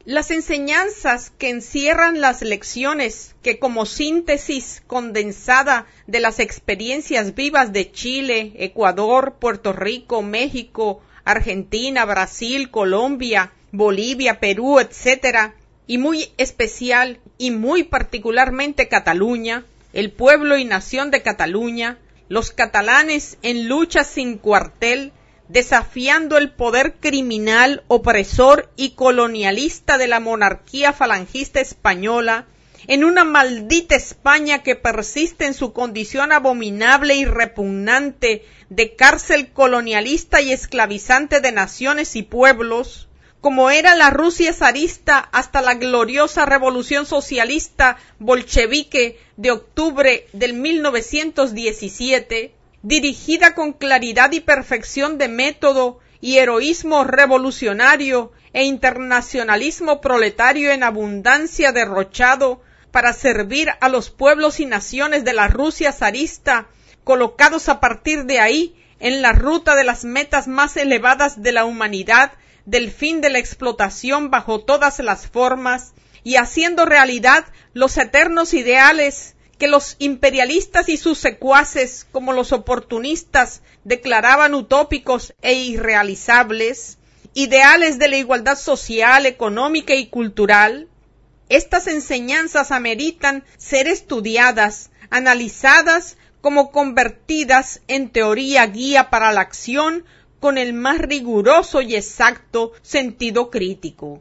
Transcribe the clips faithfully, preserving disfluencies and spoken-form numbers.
Las enseñanzas que encierran las lecciones, que como síntesis condensada de las experiencias vivas de Chile, Ecuador, Puerto Rico, México, Argentina, Brasil, Colombia, Bolivia, Perú, etcétera, y muy especial y muy particularmente Cataluña, el pueblo y nación de Cataluña, los catalanes en lucha sin cuartel, desafiando el poder criminal, opresor y colonialista de la monarquía falangista española, en una maldita España que persiste en su condición abominable y repugnante de cárcel colonialista y esclavizante de naciones y pueblos, como era la Rusia zarista hasta la gloriosa revolución socialista bolchevique de octubre del mil novecientos diecisiete, dirigida con claridad y perfección de método y heroísmo revolucionario e internacionalismo proletario en abundancia derrochado para servir a los pueblos y naciones de la Rusia zarista, colocados a partir de ahí en la ruta de las metas más elevadas de la humanidad, del fin de la explotación bajo todas las formas, y haciendo realidad los eternos ideales que los imperialistas y sus secuaces, como los oportunistas, declaraban utópicos e irrealizables, ideales de la igualdad social, económica y cultural. Estas enseñanzas ameritan ser estudiadas, analizadas, como convertidas en teoría guía para la acción con el más riguroso y exacto sentido crítico.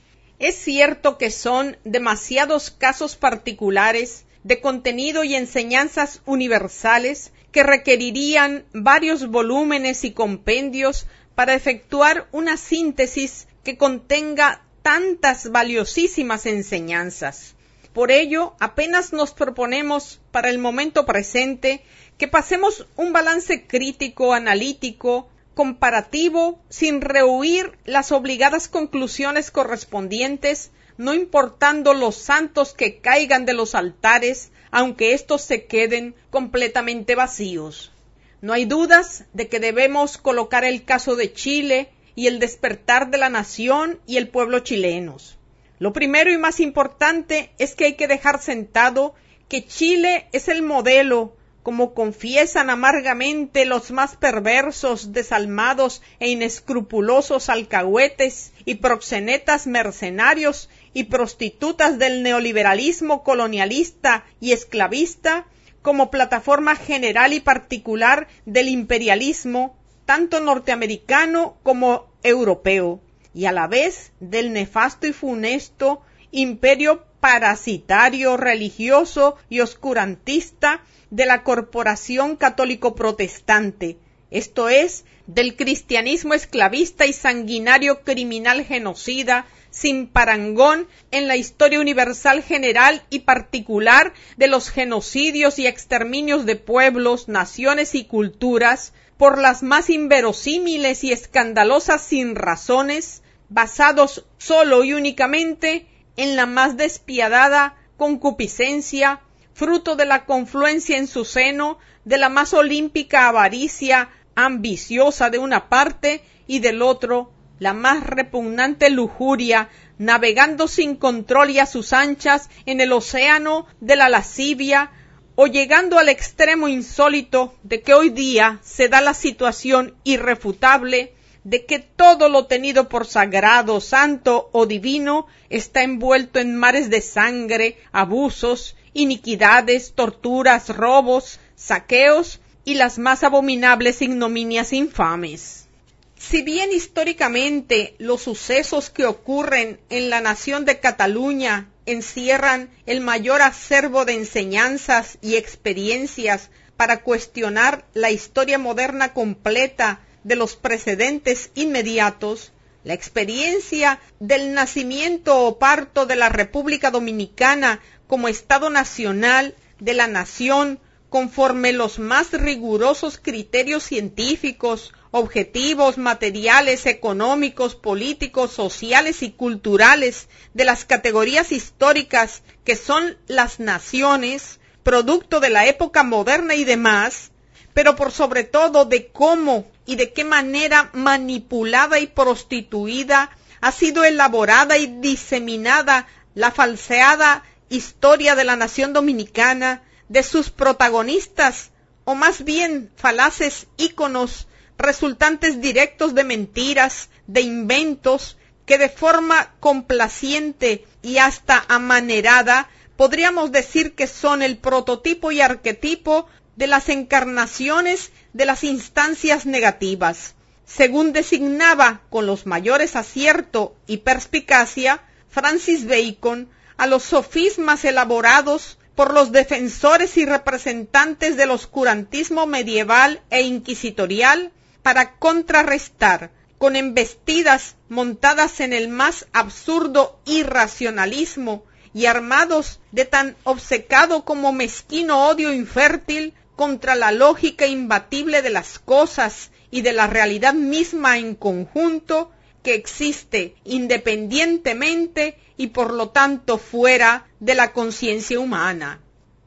Es cierto que son demasiados casos particulares de contenido y enseñanzas universales que requerirían varios volúmenes y compendios para efectuar una síntesis que contenga tantas valiosísimas enseñanzas. Por ello, apenas nos proponemos para el momento presente que pasemos un balance crítico, analítico, comparativo, sin rehuir las obligadas conclusiones correspondientes, no importando los santos que caigan de los altares, aunque éstos se queden completamente vacíos. No hay dudas de que debemos colocar el caso de Chile y el despertar de la nación y el pueblo chilenos. Lo primero y más importante es que hay que dejar sentado que Chile es el modelo, como confiesan amargamente los más perversos, desalmados e inescrupulosos alcahuetes y proxenetas mercenarios y prostitutas del neoliberalismo colonialista y esclavista, como plataforma general y particular del imperialismo, tanto norteamericano como europeo, y a la vez del nefasto y funesto imperio parasitario, religioso y oscurantista de la corporación católico-protestante, esto es, del cristianismo esclavista y sanguinario criminal genocida, sin parangón en la historia universal general y particular de los genocidios y exterminios de pueblos, naciones y culturas, por las más inverosímiles y escandalosas sinrazones, basados solo y únicamente en la más despiadada concupiscencia, fruto de la confluencia en su seno de la más olímpica avaricia ambiciosa de una parte y del otro, la más repugnante lujuria, navegando sin control y a sus anchas en el océano de la lascivia, o llegando al extremo insólito de que hoy día se da la situación irrefutable de que todo lo tenido por sagrado, santo o divino está envuelto en mares de sangre, abusos, iniquidades, torturas, robos, saqueos y las más abominables ignominias infames. Si bien históricamente los sucesos que ocurren en la nación de Cataluña encierran el mayor acervo de enseñanzas y experiencias para cuestionar la historia moderna completa de los precedentes inmediatos, la experiencia del nacimiento o parto de la República Dominicana como Estado nacional de la nación, conforme los más rigurosos criterios científicos, objetivos, materiales, económicos, políticos, sociales y culturales de las categorías históricas que son las naciones, producto de la época moderna y demás, pero por sobre todo de cómo y de qué manera manipulada y prostituida ha sido elaborada y diseminada la falseada historia de la nación dominicana, de sus protagonistas, o más bien falaces íconos, resultantes directos de mentiras, de inventos, que de forma complaciente y hasta amanerada podríamos decir que son el prototipo y arquetipo de las encarnaciones de las instancias negativas, según designaba con los mayores acierto y perspicacia Francis Bacon a los sofismas elaborados por los defensores y representantes del oscurantismo medieval e inquisitorial para contrarrestar con embestidas montadas en el más absurdo irracionalismo y armados de tan obcecado como mezquino odio infértil contra la lógica imbatible de las cosas y de la realidad misma en conjunto, que existe independientemente y por lo tanto fuera de la conciencia humana.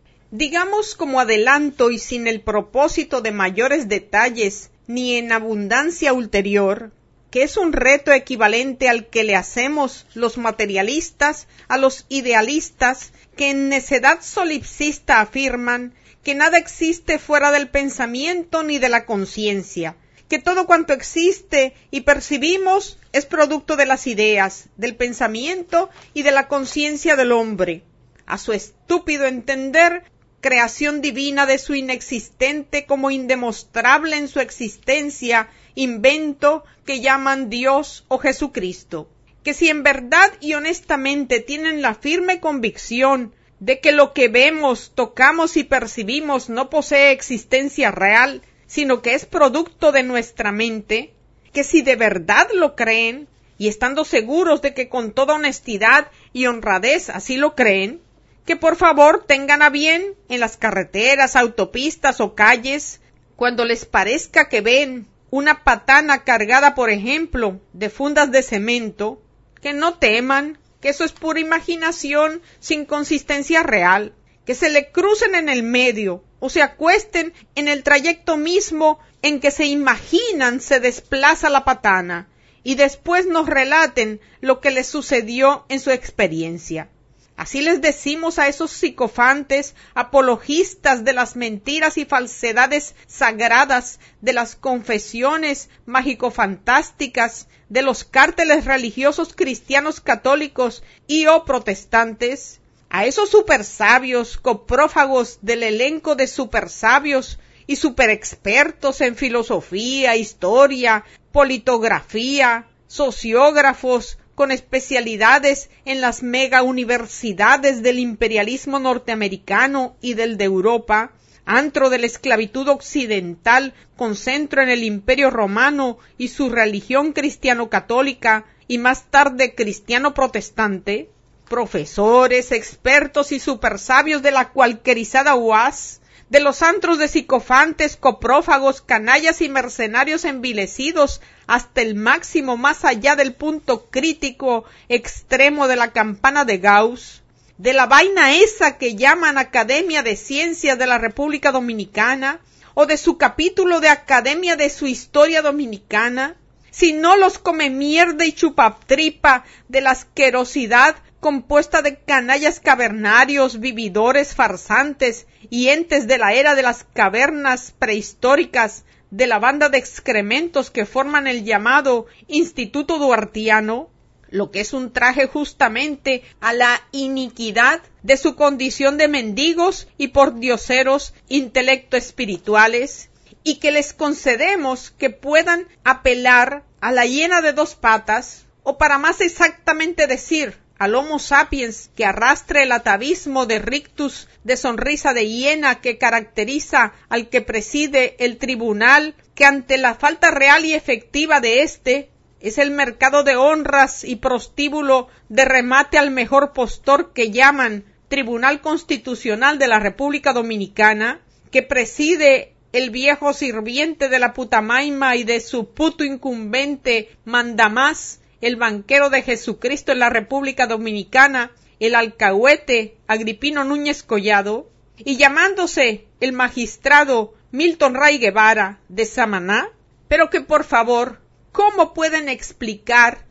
Digamos como adelanto y sin el propósito de mayores detalles ni en abundancia ulterior, que es un reto equivalente al que le hacemos los materialistas a los idealistas que en necedad solipsista afirman que nada existe fuera del pensamiento ni de la conciencia, que todo cuanto existe y percibimos es producto de las ideas, del pensamiento y de la conciencia del hombre. A su estúpido entender, creación divina de su inexistente como indemostrable en su existencia, invento que llaman Dios o Jesucristo, que si en verdad y honestamente tienen la firme convicción de que lo que vemos, tocamos y percibimos no posee existencia real, sino que es producto de nuestra mente, que si de verdad lo creen, y estando seguros de que con toda honestidad y honradez así lo creen, que por favor tengan a bien en las carreteras, autopistas o calles, cuando les parezca que ven una patana cargada, por ejemplo, de fundas de cemento, que no teman, que eso es pura imaginación sin consistencia real, que se le crucen en el medio o se acuesten en el trayecto mismo en que se imaginan se desplaza la patana y después nos relaten lo que les sucedió en su experiencia. Así les decimos a esos psicofantes, apologistas de las mentiras y falsedades sagradas, de las confesiones mágico-fantásticas, de los cárteles religiosos cristianos católicos y o protestantes, a esos supersabios, coprófagos del elenco de supersabios y superexpertos en filosofía, historia, politografía, sociógrafos, con especialidades en las mega universidades del imperialismo norteamericano y del de Europa, antro de la esclavitud occidental con centro en el Imperio Romano y su religión cristiano-católica y más tarde cristiano-protestante, profesores, expertos y supersabios de la cualquierizada U A S, de los antros de psicofantes, coprófagos, canallas y mercenarios envilecidos hasta el máximo más allá del punto crítico extremo de la campana de Gauss, de la vaina esa que llaman Academia de Ciencias de la República Dominicana, o de su capítulo de Academia de su Historia Dominicana, sino los come mierda y chupatripa de la asquerosidad compuesta de canallas cavernarios, vividores, farsantes y entes de la era de las cavernas prehistóricas, de la banda de excrementos que forman el llamado Instituto Duartiano, lo que es un traje justamente a la iniquidad de su condición de mendigos y pordioseros intelecto espirituales, y que les concedemos que puedan apelar a la hiena de dos patas, o para más exactamente decir, al Homo sapiens que arrastre el atavismo de rictus de sonrisa de hiena que caracteriza al que preside el tribunal, que ante la falta real y efectiva de éste, es el mercado de honras y prostíbulo de remate al mejor postor que llaman Tribunal Constitucional de la República Dominicana, que preside el viejo sirviente de la putamaima y de su puto incumbente mandamás, el banquero de Jesucristo en la República Dominicana, el alcahuete Agripino Núñez Collado, y llamándose el magistrado Milton Ray Guevara de Samaná, pero que por favor, ¿cómo pueden explicar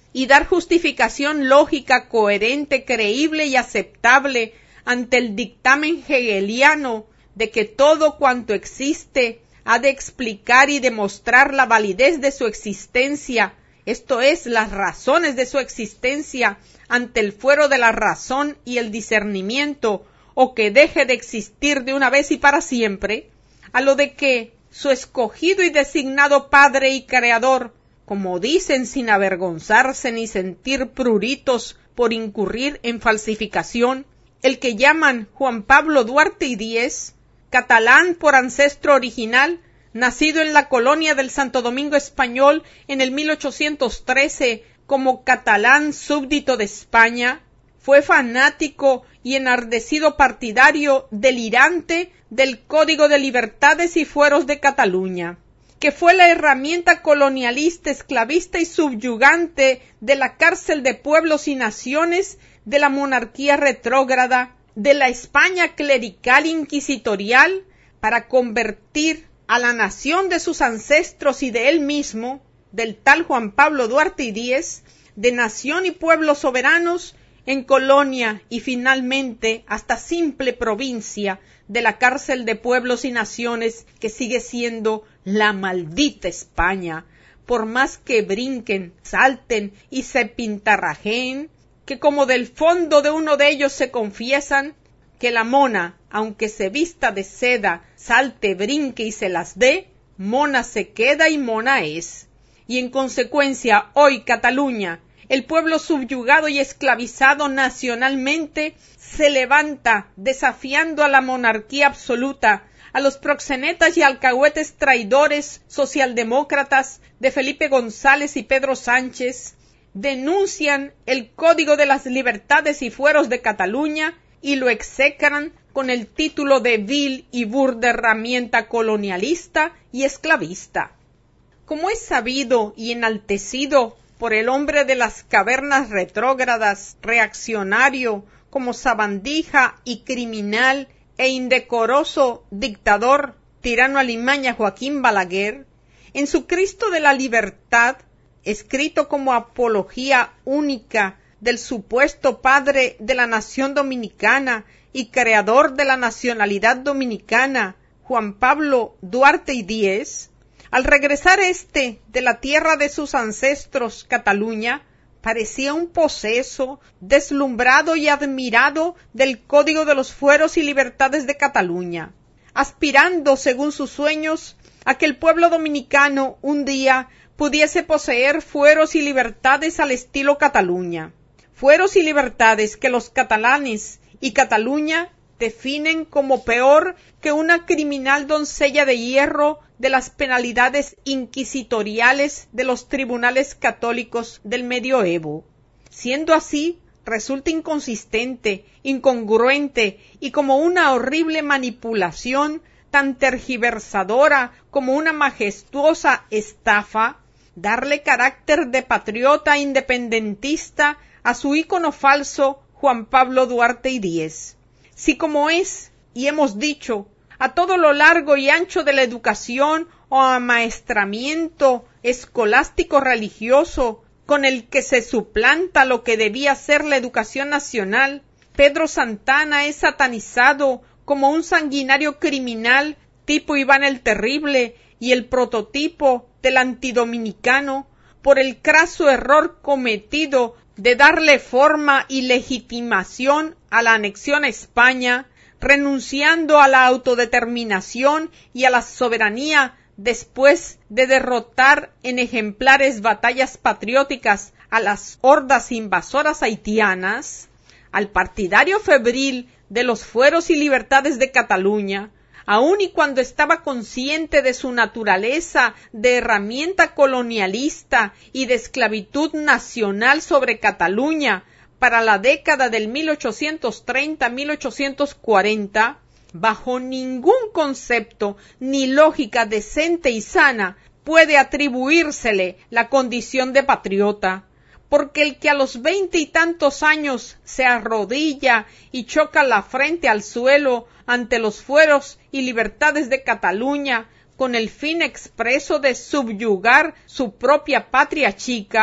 y dar justificación lógica, coherente, creíble y aceptable ante el dictamen hegeliano de que todo cuanto existe ha de explicar y demostrar la validez de su existencia, esto es, las razones de su existencia ante el fuero de la razón y el discernimiento, o que deje de existir de una vez y para siempre, a lo de que su escogido y designado Padre y Creador, como dicen sin avergonzarse ni sentir pruritos por incurrir en falsificación, el que llaman Juan Pablo Duarte y Díez, catalán por ancestro original, nacido en la colonia del Santo Domingo Español en el mil ochocientos trece como catalán súbdito de España, fue fanático y enardecido partidario delirante del Código de Libertades y Fueros de Cataluña, que fue la herramienta colonialista, esclavista y subyugante de la cárcel de pueblos y naciones, de la monarquía retrógrada, de la España clerical inquisitorial, para convertir a la nación de sus ancestros y de él mismo, del tal Juan Pablo Duarte y Díez, de nación y pueblos soberanos, en colonia y finalmente hasta simple provincia de la cárcel de pueblos y naciones que sigue siendo la maldita España, por más que brinquen, salten y se pintarrajeen, que como del fondo de uno de ellos se confiesan, que la mona, aunque se vista de seda, salte, brinque y se las dé, mona se queda y mona es. Y en consecuencia, hoy Cataluña, el pueblo subyugado y esclavizado nacionalmente, se levanta desafiando a la monarquía absoluta, a los proxenetas y alcahuetes traidores socialdemócratas de Felipe González y Pedro Sánchez, denuncian el Código de las Libertades y Fueros de Cataluña y lo execran con el título de vil y burda herramienta colonialista y esclavista. Como es sabido y enaltecido por el hombre de las cavernas retrógradas, reaccionario, como sabandija y criminal e indecoroso dictador, tirano alimaña Joaquín Balaguer, en su Cristo de la Libertad, escrito como apología única del supuesto padre de la nación dominicana y creador de la nacionalidad dominicana, Juan Pablo Duarte y Díez, al regresar éste de la tierra de sus ancestros, Cataluña, parecía un poseso, deslumbrado y admirado del Código de los Fueros y Libertades de Cataluña, aspirando, según sus sueños, a que el pueblo dominicano un día pudiese poseer fueros y libertades al estilo Cataluña. Fueros y libertades que los catalanes y Cataluña definen como peor que una criminal doncella de hierro de las penalidades inquisitoriales de los tribunales católicos del medioevo. Siendo así, resulta inconsistente, incongruente y como una horrible manipulación tan tergiversadora como una majestuosa estafa, darle carácter de patriota independentista a su ícono falso Juan Pablo Duarte y Díez. Si como es, y hemos dicho, a todo lo largo y ancho de la educación o amaestramiento escolástico religioso con el que se suplanta lo que debía ser la educación nacional, Pedro Santana es satanizado como un sanguinario criminal tipo Iván el Terrible y el prototipo del antidominicano por el craso error cometido de darle forma y legitimación a la anexión a España, renunciando a la autodeterminación y a la soberanía después de derrotar en ejemplares batallas patrióticas a las hordas invasoras haitianas, al partidario febril de los fueros y libertades de Cataluña, aun y cuando estaba consciente de su naturaleza de herramienta colonialista y de esclavitud nacional sobre Cataluña para la década del mil ochocientos treinta a mil ochocientos cuarenta, bajo ningún concepto ni lógica decente y sana puede atribuírsele la condición de patriota, porque el que a los veinte y tantos años se arrodilla y choca la frente al suelo ante los fueros y libertades de Cataluña con el fin expreso de subyugar su propia patria chica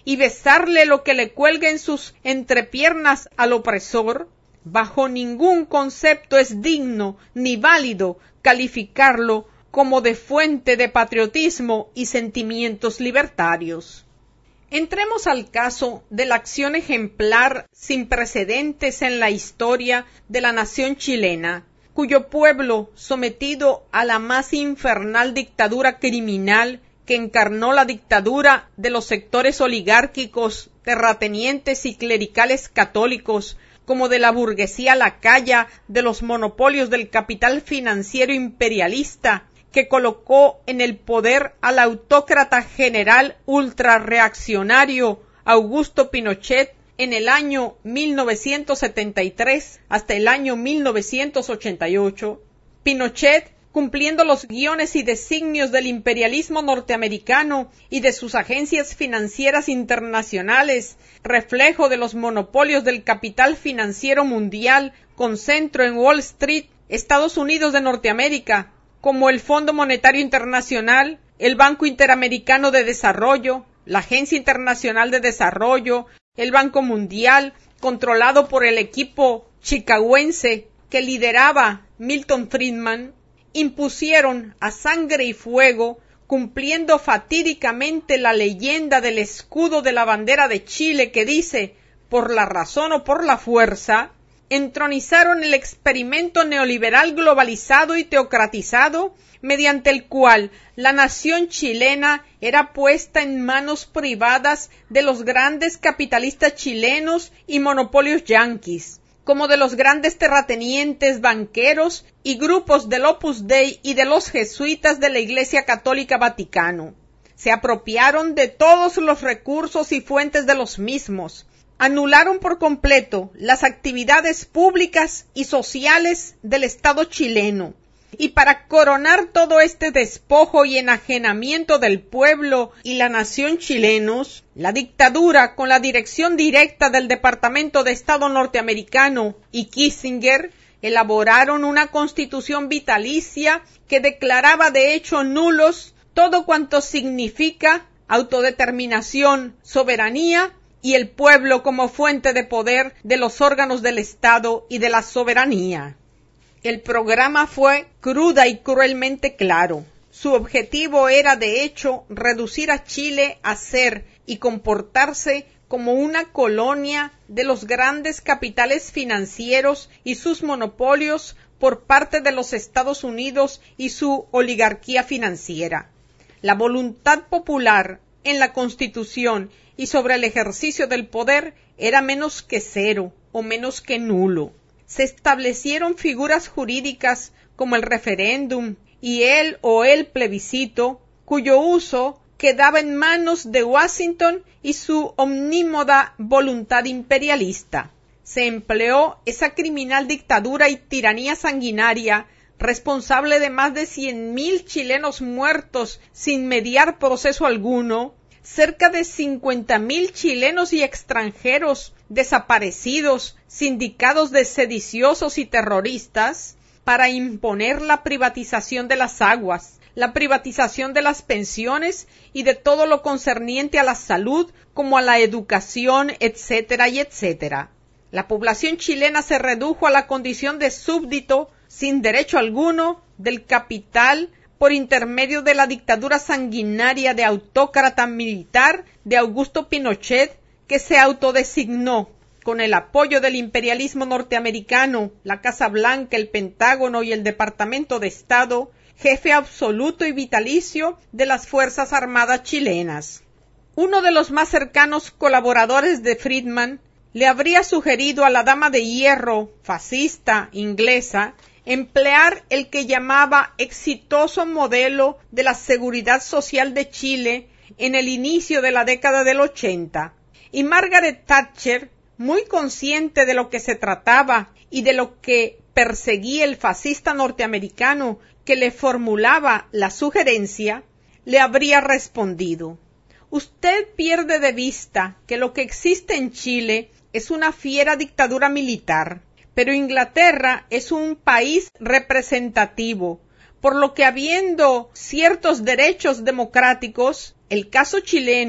y besarle lo que le cuelga en sus entrepiernas al opresor, bajo ningún concepto es digno ni válido calificarlo como de fuente de patriotismo y sentimientos libertarios. Entremos al caso de la acción ejemplar sin precedentes en la historia de la nación chilena, cuyo pueblo, sometido a la más infernal dictadura criminal que encarnó la dictadura de los sectores oligárquicos, terratenientes y clericales católicos, como de la burguesía lacaya, de los monopolios del capital financiero imperialista, que colocó en el poder al autócrata general ultrarreaccionario Augusto Pinochet en el año mil novecientos setenta y tres hasta el año mil novecientos ochenta y ocho, Pinochet, cumpliendo los guiones y designios del imperialismo norteamericano y de sus agencias financieras internacionales, reflejo de los monopolios del capital financiero mundial con centro en Wall Street, Estados Unidos de Norteamérica, como el Fondo Monetario Internacional, el Banco Interamericano de Desarrollo, la Agencia Internacional de Desarrollo, el Banco Mundial, controlado por el equipo chicagoense que lideraba Milton Friedman, impusieron a sangre y fuego, cumpliendo fatídicamente la leyenda del escudo de la bandera de Chile que dice, por la razón o por la fuerza, entronizaron el experimento neoliberal globalizado y teocratizado, mediante el cual la nación chilena era puesta en manos privadas de los grandes capitalistas chilenos y monopolios yanquis, como de los grandes terratenientes banqueros y grupos del Opus Dei y de los jesuitas de la Iglesia Católica Vaticano. Se apropiaron de todos los recursos y fuentes de los mismos, anularon por completo las actividades públicas y sociales del Estado chileno, y para coronar todo este despojo y enajenamiento del pueblo y la nación chilenos, la dictadura, con la dirección directa del Departamento de Estado norteamericano y Kissinger, elaboraron una constitución vitalicia que declaraba de hecho nulos todo cuanto significa autodeterminación, soberanía y el pueblo como fuente de poder de los órganos del Estado y de la soberanía. El programa fue cruda y cruelmente claro. Su objetivo era, de hecho, reducir a Chile a ser y comportarse como una colonia de los grandes capitales financieros y sus monopolios por parte de los Estados Unidos y su oligarquía financiera. La voluntad popular en la Constitución y sobre el ejercicio del poder era menos que cero o menos que nulo. Se establecieron figuras jurídicas como el referéndum y el o el plebiscito, cuyo uso quedaba en manos de Washington y su omnímoda voluntad imperialista. Se empleó esa criminal dictadura y tiranía sanguinaria, responsable de más de cien mil chilenos muertos sin mediar proceso alguno, cerca de cincuenta mil chilenos y extranjeros desaparecidos, sindicados de sediciosos y terroristas, para imponer la privatización de las aguas, la privatización de las pensiones y de todo lo concerniente a la salud, como a la educación, etcétera y etcétera. La población chilena se redujo a la condición de súbdito, sin derecho alguno, del capital, por intermedio de la dictadura sanguinaria de autócrata militar de Augusto Pinochet, que se autodesignó, con el apoyo del imperialismo norteamericano, la Casa Blanca, el Pentágono y el Departamento de Estado, jefe absoluto y vitalicio de las Fuerzas Armadas chilenas. Uno de los más cercanos colaboradores de Friedman le habría sugerido a la dama de hierro fascista inglesa emplear el que llamaba exitoso modelo de la seguridad social de Chile en el inicio de la década del ochenta, y Margaret Thatcher, muy consciente de lo que se trataba y de lo que perseguía el fascista norteamericano que le formulaba la sugerencia, le habría respondido: usted pierde de vista que lo que existe en Chile es una fiera dictadura militar, pero Inglaterra es un país representativo, por lo que habiendo ciertos derechos democráticos, el caso chileno,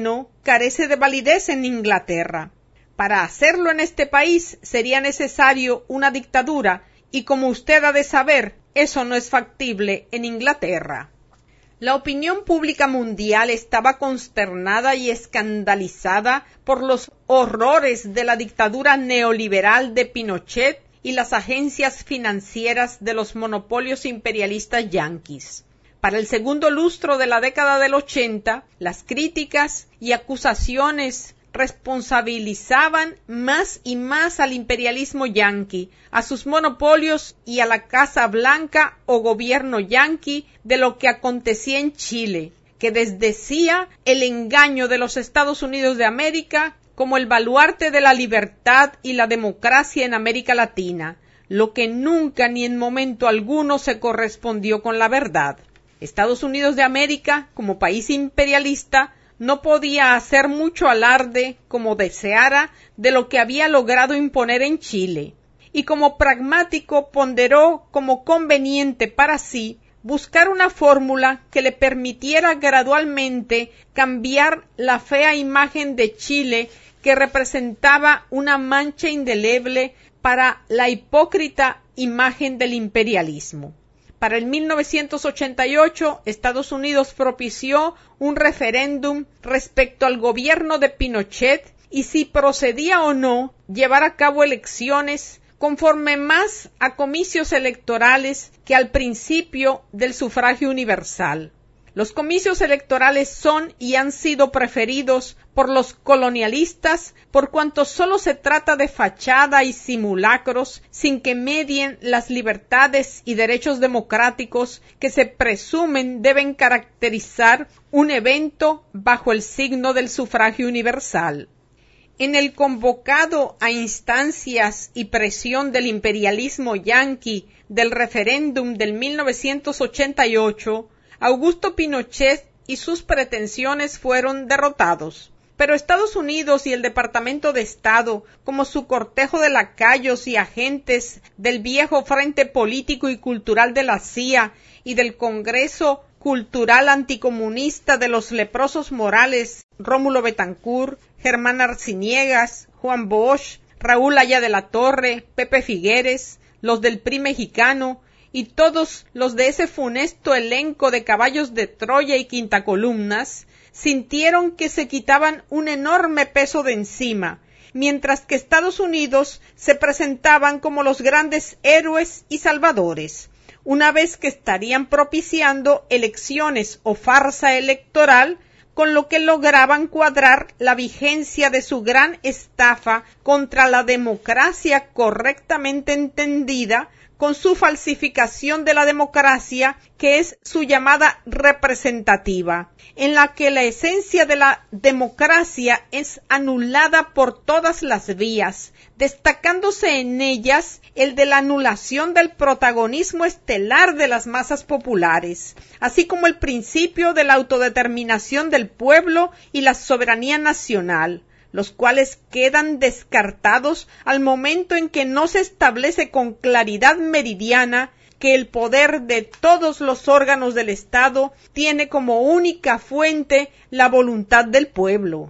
carece de validez en Inglaterra. Para hacerlo en este país sería necesario una dictadura y, como usted ha de saber, eso no es factible en Inglaterra. La opinión pública mundial estaba consternada y escandalizada por los horrores de la dictadura neoliberal de Pinochet y las agencias financieras de los monopolios imperialistas yanquis. Para el segundo lustro de la década del ochenta, las críticas y acusaciones responsabilizaban más y más al imperialismo yanqui, a sus monopolios y a la Casa Blanca o gobierno yanqui de lo que acontecía en Chile, que desdecía el engaño de los Estados Unidos de América como el baluarte de la libertad y la democracia en América Latina, lo que nunca ni en momento alguno se correspondió con la verdad. Estados Unidos de América, como país imperialista, no podía hacer mucho alarde, como deseara, de lo que había logrado imponer en Chile, y como pragmático ponderó como conveniente para sí buscar una fórmula que le permitiera gradualmente cambiar la fea imagen de Chile que representaba una mancha indeleble para la hipócrita imagen del imperialismo. Para el mil novecientos ochenta y ocho, Estados Unidos propició un referéndum respecto al gobierno de Pinochet y si procedía o no llevar a cabo elecciones conforme más a comicios electorales que al principio del sufragio universal. Los comicios electorales son y han sido preferidos por los colonialistas por cuanto solo se trata de fachada y simulacros sin que medien las libertades y derechos democráticos que se presumen deben caracterizar un evento bajo el signo del sufragio universal. En el convocado a instancias y presión del imperialismo yanqui del referéndum del mil novecientos ochenta y ocho, Augusto Pinochet y sus pretensiones fueron derrotados, pero Estados Unidos y el Departamento de Estado, como su cortejo de lacayos y agentes del viejo Frente Político y Cultural de la C I A y del Congreso Cultural Anticomunista de los Leprosos Morales, Rómulo Betancourt, Germán Arciniegas, Juan Bosch, Raúl Aya de la Torre, Pepe Figueres, los del P R I mexicano, y todos los de ese funesto elenco de caballos de Troya y quintacolumnas, sintieron que se quitaban un enorme peso de encima, mientras que Estados Unidos se presentaban como los grandes héroes y salvadores, una vez que estarían propiciando elecciones o farsa electoral, con lo que lograban cuadrar la vigencia de su gran estafa contra la democracia correctamente entendida, con su falsificación de la democracia, que es su llamada representativa, en la que la esencia de la democracia es anulada por todas las vías, destacándose en ellas el de la anulación del protagonismo estelar de las masas populares, así como el principio de la autodeterminación del pueblo y la soberanía nacional, los cuales quedan descartados al momento en que no se establece con claridad meridiana que el poder de todos los órganos del Estado tiene como única fuente la voluntad del pueblo.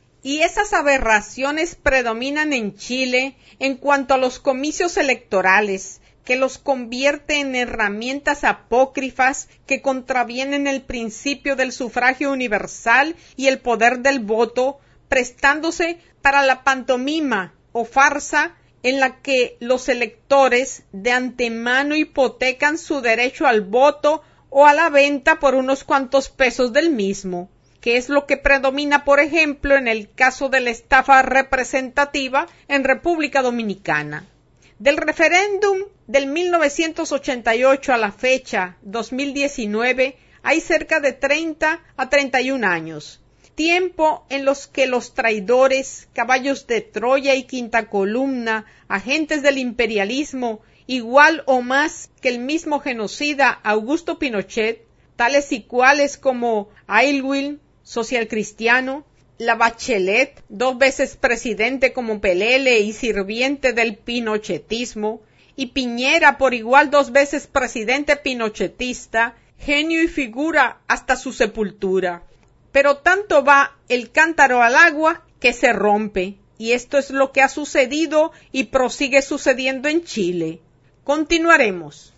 Y esas aberraciones predominan en Chile en cuanto a los comicios electorales, que los convierte en herramientas apócrifas que contravienen el principio del sufragio universal y el poder del voto, prestándose para la pantomima o farsa en la que los electores de antemano hipotecan su derecho al voto o a la venta por unos cuantos pesos del mismo, que es lo que predomina, por ejemplo, en el caso de la estafa representativa en República Dominicana. Del referéndum del mil novecientos ochenta y ocho a la fecha dos mil diecinueve hay cerca de treinta a treinta y un años. Tiempo en los que los traidores, caballos de Troya y quinta columna, agentes del imperialismo, igual o más que el mismo genocida Augusto Pinochet, tales y cuales como Aylwin, socialcristiano, la Bachelet, dos veces presidente como Pelele y sirviente del pinochetismo, y Piñera, por igual dos veces presidente pinochetista, genio y figura hasta su sepultura. pero tanto va el cántaro al agua que se rompe, y esto es lo que ha sucedido y prosigue sucediendo en Chile. Continuaremos.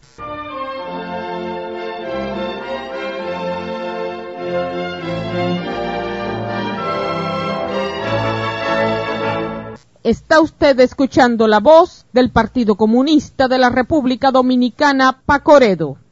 Está usted escuchando la voz del Partido Comunista de la República Dominicana, Pacoredo.